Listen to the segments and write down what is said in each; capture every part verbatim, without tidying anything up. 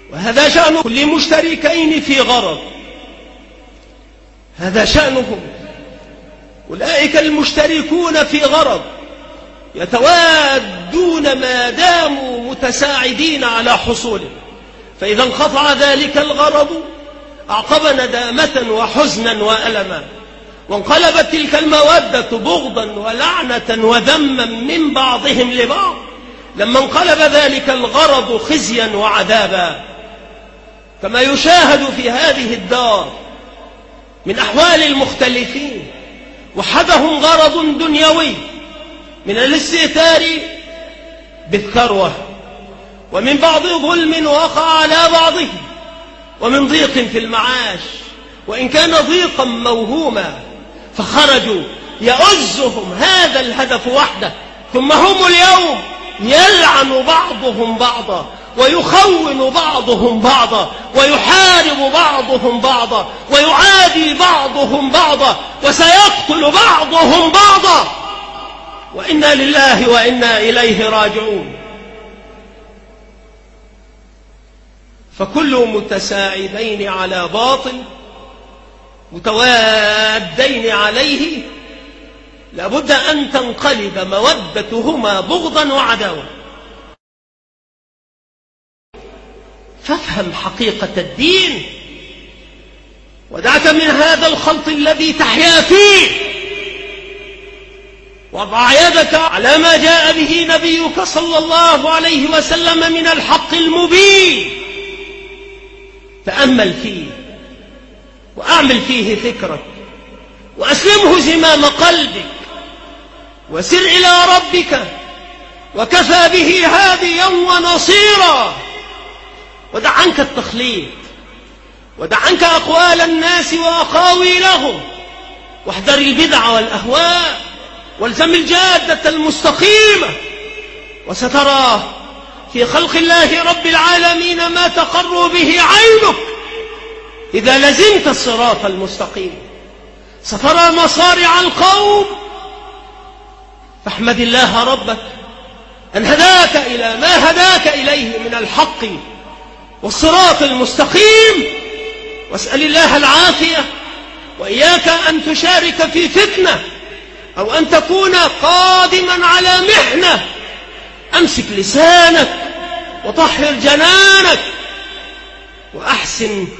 وهذا شأن كل مشتركين في غرض، هذا شأنهم. أولئك المشتركون في غرض يتوادون ما داموا متساعدين على حصوله، فإذا انقطع ذلك الغرض أعقب ندامة وحزنا وألما، وانقلبت تلك المودة بغضا ولعنة وذما من بعضهم لبعض لما انقلب ذلك الغرض خزيا وعذابا، كما يشاهد في هذه الدار من أحوال المختلفين. وحدهم غرض دنيوي من الاستئثار بالثروة، ومن بعض ظلم وقع على بعضه، ومن ضيق في المعاش وإن كان ضيقا موهوما، فخرجوا يؤزهم هذا الهدف وحده، ثم هم اليوم يلعن بعضهم بعضا ويخون بعضهم بعضا ويحارب بعضهم بعضا ويعادي بعضهم بعضا وسيقتل بعضهم بعضا، وإنا لله وإنا إليه راجعون. فكل متساعدين على باطل متوادين عليه لابد أن تنقلب مودتهما بغضا وعداوة. فافهم حقيقة الدين ودعك من هذا الخلط الذي تحيا فيه، وضع يدك على ما جاء به نبيك صلى الله عليه وسلم من الحق المبين، تأمل فيه وأعمل فيه فكرك وأسلمه زمام قلبك وسر إلى ربك، وكفى به هاديا ونصيرا. ودع عنك التخليط، ودع عنك أقوال الناس وأقاويلهم، واحذر البدع والأهواء، والزم الجادة المستقيمة، وسترى في خلق الله رب العالمين ما تقر به عينك إذا لزمت الصراط المستقيم. سترى مصارع القوم، فاحمد الله ربك أن هداك إلى ما هداك إليه من الحق والصراط المستقيم، واسأل الله العافية. وإياك أن تشارك في فتنة أو أن تكون قادما على محنة. أمسك لسانك وطهر جنانك وأحسن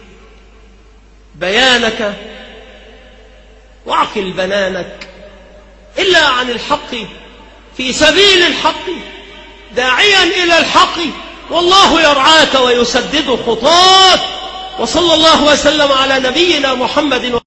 بيانك واعقل بنانك، إلا عن الحق في سبيل الحق داعيا إلى الحق، والله يرعاك ويسدد خطاك. وصلى الله وسلم على نبينا محمد.